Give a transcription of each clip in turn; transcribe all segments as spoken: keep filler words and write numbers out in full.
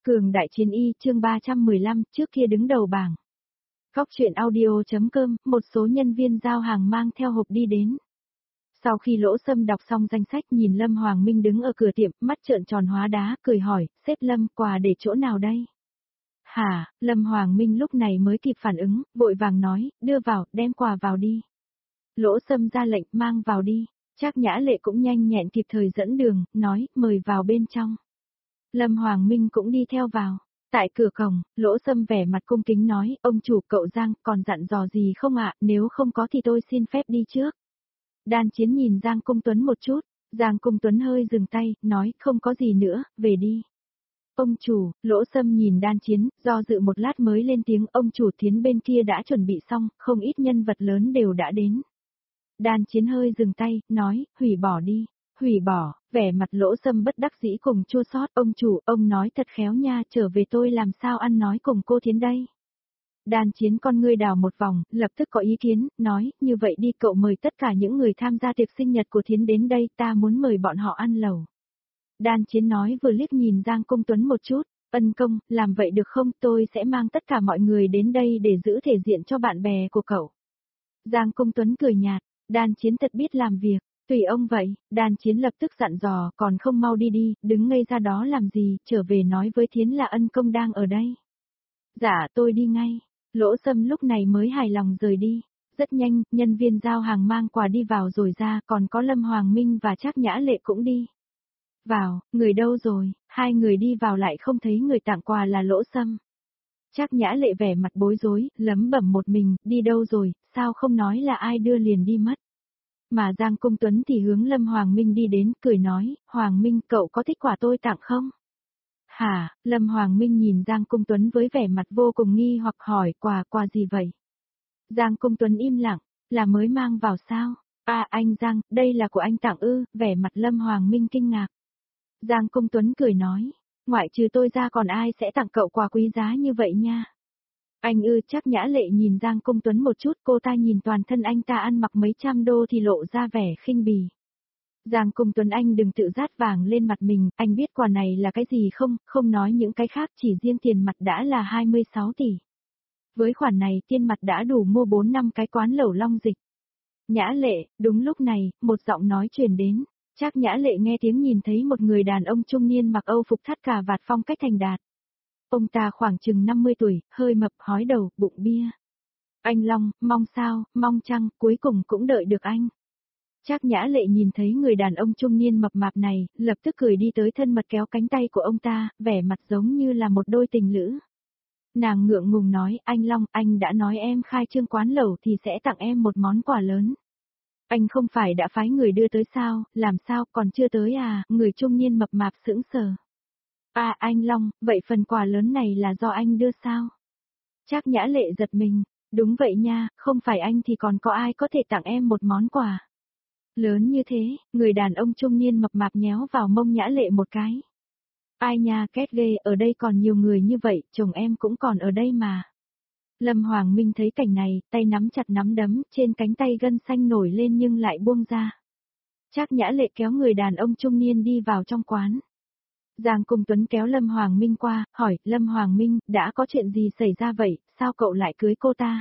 Cường đại chiến y chương ba trăm mười lăm trước kia đứng đầu bảng. Góc truyện audio.com, một số nhân viên giao hàng mang theo hộp đi đến. Sau khi Lỗ Sâm đọc xong danh sách nhìn Lâm Hoàng Minh đứng ở cửa tiệm, mắt trợn tròn hóa đá, cười hỏi, sếp Lâm, quà để chỗ nào đây? Hả, Lâm Hoàng Minh lúc này mới kịp phản ứng, vội vàng nói, đưa vào, đem quà vào đi. Lỗ Sâm ra lệnh, mang vào đi. Trác Nhã Lệ cũng nhanh nhẹn kịp thời dẫn đường, nói, mời vào bên trong. Lâm Hoàng Minh cũng đi theo vào. Tại cửa cổng, Lỗ Sâm vẻ mặt cung kính nói, ông chủ cậu Giang còn dặn dò gì không ạ, nếu không có thì tôi xin phép đi trước. Đan Chiến nhìn Giang Cung Tuấn một chút, Giang Cung Tuấn hơi dừng tay, nói, không có gì nữa, về đi. Ông chủ, Lỗ Sâm nhìn Đan Chiến, do dự một lát mới lên tiếng, ông chủ Thiến bên kia đã chuẩn bị xong, không ít nhân vật lớn đều đã đến. Đan Chiến hơi dừng tay, nói, hủy bỏ đi. Hủy bỏ, vẻ mặt Lỗ Sâm bất đắc dĩ cùng chua xót, ông chủ, ông nói thật khéo nha, trở về tôi làm sao ăn nói cùng cô Thiến đây. Đan Chiến con ngươi đào một vòng, lập tức có ý kiến, nói, như vậy đi cậu mời tất cả những người tham gia tiệc sinh nhật của Thiến đến đây, ta muốn mời bọn họ ăn lẩu. Đan Chiến nói vừa liếc nhìn Giang Cung Tuấn một chút, ân công, làm vậy được không, tôi sẽ mang tất cả mọi người đến đây để giữ thể diện cho bạn bè của cậu. Giang Cung Tuấn cười nhạt, Đan Chiến thật biết làm việc. Tùy ông vậy, Đan Chiến lập tức dặn dò, còn không mau đi đi, đứng ngây ra đó làm gì, trở về nói với Thiến là ân công đang ở đây. Dạ tôi đi ngay, Lỗ Sâm lúc này mới hài lòng rời đi. Rất nhanh, nhân viên giao hàng mang quà đi vào rồi ra, còn có Lâm Hoàng Minh và Trác Nhã Lệ cũng đi. Vào, người đâu rồi, hai người đi vào lại không thấy người tặng quà là Lỗ Sâm. Trác Nhã Lệ vẻ mặt bối rối, lẩm bẩm một mình, đi đâu rồi, sao không nói là ai đưa liền đi mất. Mà Giang Cung Tuấn thì hướng Lâm Hoàng Minh đi đến, cười nói, Hoàng Minh cậu có thích quà tôi tặng không? Hả, Lâm Hoàng Minh nhìn Giang Cung Tuấn với vẻ mặt vô cùng nghi hoặc hỏi quà, quà gì vậy? Giang Cung Tuấn im lặng, là mới mang vào sao? À anh Giang, đây là của anh tặng ư, vẻ mặt Lâm Hoàng Minh kinh ngạc. Giang Cung Tuấn cười nói, ngoại trừ tôi ra còn ai sẽ tặng cậu quà quý giá như vậy nha? Anh ư, Trác Nhã Lệ nhìn Giang Cung Tuấn một chút, cô ta nhìn toàn thân anh ta ăn mặc mấy trăm đô thì lộ ra vẻ khinh bỉ. Giang Cung Tuấn anh đừng tự rát vàng lên mặt mình, anh biết quà này là cái gì không, không nói những cái khác, chỉ riêng tiền mặt đã là hai mươi sáu tỷ. Với khoản này tiền mặt đã đủ mua bốn năm cái quán lẩu Long Dịch. Nhã Lệ, đúng lúc này, một giọng nói truyền đến. Trác Nhã Lệ nghe tiếng nhìn thấy một người đàn ông trung niên mặc Âu phục thắt cà vạt phong cách thành đạt. Ông ta khoảng chừng năm mươi tuổi, hơi mập, hói đầu, bụng bia. Anh Long, mong sao, mong chăng, cuối cùng cũng đợi được anh. Trác Nhã Lệ nhìn thấy người đàn ông trung niên mập mạp này, lập tức cười đi tới thân mật kéo cánh tay của ông ta, vẻ mặt giống như là một đôi tình lữ. Nàng ngượng ngùng nói, anh Long, anh đã nói em khai trương quán lẩu thì sẽ tặng em một món quà lớn. Anh không phải đã phái người đưa tới sao, làm sao, còn chưa tới à, người trung niên mập mạp sững sờ. À anh Long, vậy phần quà lớn này là do anh đưa sao? Trác Nhã Lệ giật mình, đúng vậy nha, không phải anh thì còn có ai có thể tặng em một món quà. Lớn như thế, người đàn ông trung niên mập mạp nhéo vào mông Nhã Lệ một cái. Ai nha, két ghê, ở đây còn nhiều người như vậy, chồng em cũng còn ở đây mà. Lâm Hoàng Minh thấy cảnh này, tay nắm chặt nắm đấm, trên cánh tay gân xanh nổi lên nhưng lại buông ra. Trác Nhã Lệ kéo người đàn ông trung niên đi vào trong quán. Giang Cung Tuấn kéo Lâm Hoàng Minh qua, hỏi, Lâm Hoàng Minh, đã có chuyện gì xảy ra vậy, sao cậu lại cưới cô ta?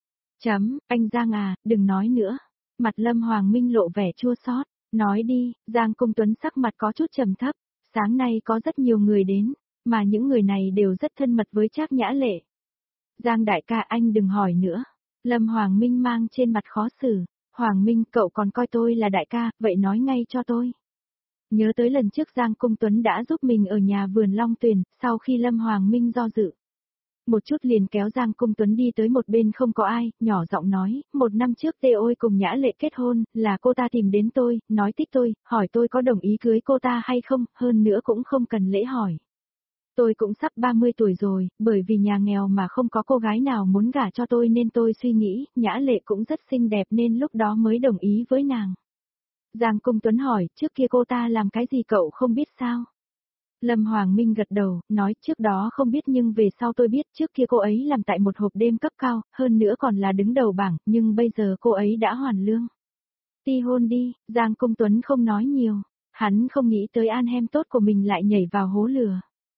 Chấm, anh Giang à, đừng nói nữa. Mặt Lâm Hoàng Minh lộ vẻ chua xót, nói đi, Giang Cung Tuấn sắc mặt có chút trầm thấp, sáng nay có rất nhiều người đến, mà những người này đều rất thân mật với Trác Nhã Lệ. Giang đại ca anh đừng hỏi nữa. Lâm Hoàng Minh mang trên mặt khó xử, Hoàng Minh cậu còn coi tôi là đại ca, vậy nói ngay cho tôi. Nhớ tới lần trước Giang Cung Tuấn đã giúp mình ở nhà vườn Long Tuyền, sau khi Lâm Hoàng Minh do dự. Một chút liền kéo Giang Cung Tuấn đi tới một bên không có ai, nhỏ giọng nói, một năm trước Tê Ôi cùng Nhã Lệ kết hôn, là cô ta tìm đến tôi, nói thích tôi, hỏi tôi có đồng ý cưới cô ta hay không, hơn nữa cũng không cần lễ hỏi. Tôi cũng sắp ba mươi tuổi rồi, bởi vì nhà nghèo mà không có cô gái nào muốn gả cho tôi nên tôi suy nghĩ, Nhã Lệ cũng rất xinh đẹp nên lúc đó mới đồng ý với nàng. Giang Cung Tuấn hỏi, trước kia cô ta làm cái gì cậu không biết sao? Lâm Hoàng Minh gật đầu, nói trước đó không biết nhưng về sau tôi biết trước kia cô ấy làm tại một hộp đêm cấp cao, hơn nữa còn là đứng đầu bảng, nhưng bây giờ cô ấy đã hoàn lương. Ti hôn đi, Giang Cung Tuấn không nói nhiều, hắn không nghĩ tới an hem tốt của mình lại nhảy vào hố lửa.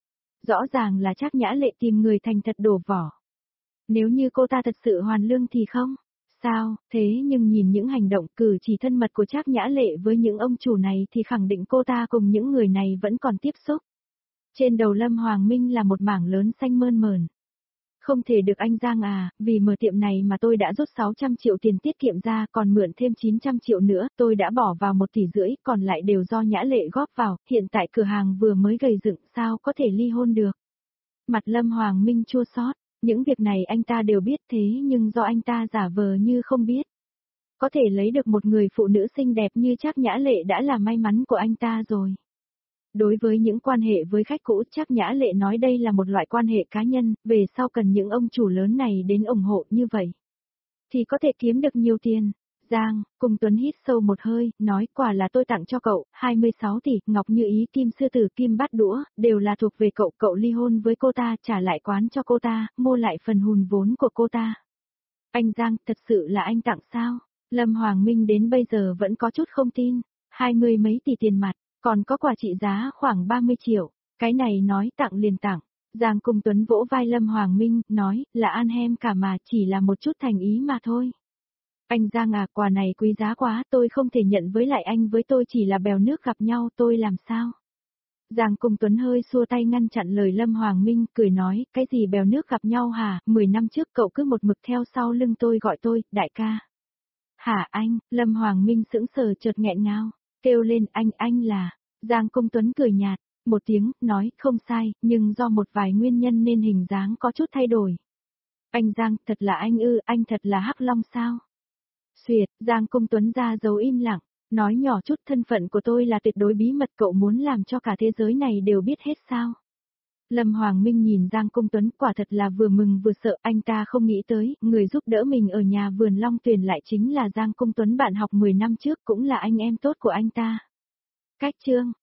Rõ ràng là Trác Nhã Lệ tìm người thành thật đổ vỏ. Nếu như cô ta thật sự hoàn lương thì không. Sao, thế nhưng nhìn những hành động cử chỉ thân mật của Trác Nhã Lệ với những ông chủ này thì khẳng định cô ta cùng những người này vẫn còn tiếp xúc. Trên đầu Lâm Hoàng Minh là một mảng lớn xanh mơn mởn. Không thể được anh Giang à, vì mở tiệm này mà tôi đã rút sáu trăm triệu tiền tiết kiệm ra, còn mượn thêm chín trăm triệu nữa, tôi đã bỏ vào một tỷ rưỡi, còn lại đều do Nhã Lệ góp vào, hiện tại cửa hàng vừa mới gầy dựng, sao có thể ly hôn được. Mặt Lâm Hoàng Minh chua xót, những việc này anh ta đều biết thế nhưng do anh ta giả vờ như không biết. Có thể lấy được một người phụ nữ xinh đẹp như Trác Nhã Lệ đã là may mắn của anh ta rồi. Đối với những quan hệ với khách cũ, Trác Nhã Lệ nói đây là một loại quan hệ cá nhân, về sau cần những ông chủ lớn này đến ủng hộ như vậy. Thì có thể kiếm được nhiều tiền. Giang, cùng Tuấn hít sâu một hơi, nói quả là tôi tặng cho cậu, hai mươi sáu tỷ, ngọc như ý, kim sư tử, kim bát đũa, đều là thuộc về cậu, cậu ly hôn với cô ta, trả lại quán cho cô ta, mua lại phần hùn vốn của cô ta. Anh Giang, thật sự là anh tặng sao? Lâm Hoàng Minh đến bây giờ vẫn có chút không tin, hai mươi mấy tỷ tiền mặt. Còn có quà trị giá khoảng ba mươi triệu, cái này nói tặng liền tặng. Giang cùng Tuấn vỗ vai Lâm Hoàng Minh, nói, là ăn hem cả mà chỉ là một chút thành ý mà thôi. Anh Giang à, quà này quý giá quá, tôi không thể nhận, với lại anh với tôi chỉ là bèo nước gặp nhau, tôi làm sao? Giang cùng Tuấn hơi xua tay ngăn chặn lời Lâm Hoàng Minh, cười nói, cái gì bèo nước gặp nhau hả, mười năm trước cậu cứ một mực theo sau lưng tôi gọi tôi, đại ca. Hả anh, Lâm Hoàng Minh sững sờ chợt nghẹn ngào. Kêu lên anh anh là, Giang Công Tuấn cười nhạt, một tiếng, nói không sai, nhưng do một vài nguyên nhân nên hình dáng có chút thay đổi. Anh Giang, thật là anh ư, anh thật là Hắc Long sao? Xuyệt, Giang Công Tuấn ra dấu im lặng, nói nhỏ chút, thân phận của tôi là tuyệt đối bí mật, cậu muốn làm cho cả thế giới này đều biết hết sao? Lâm Hoàng Minh nhìn Giang Công Tuấn quả thật là vừa mừng vừa sợ, anh ta không nghĩ tới, người giúp đỡ mình ở nhà vườn Long Tuyền lại chính là Giang Công Tuấn bạn học mười năm trước, cũng là anh em tốt của anh ta. Cách chương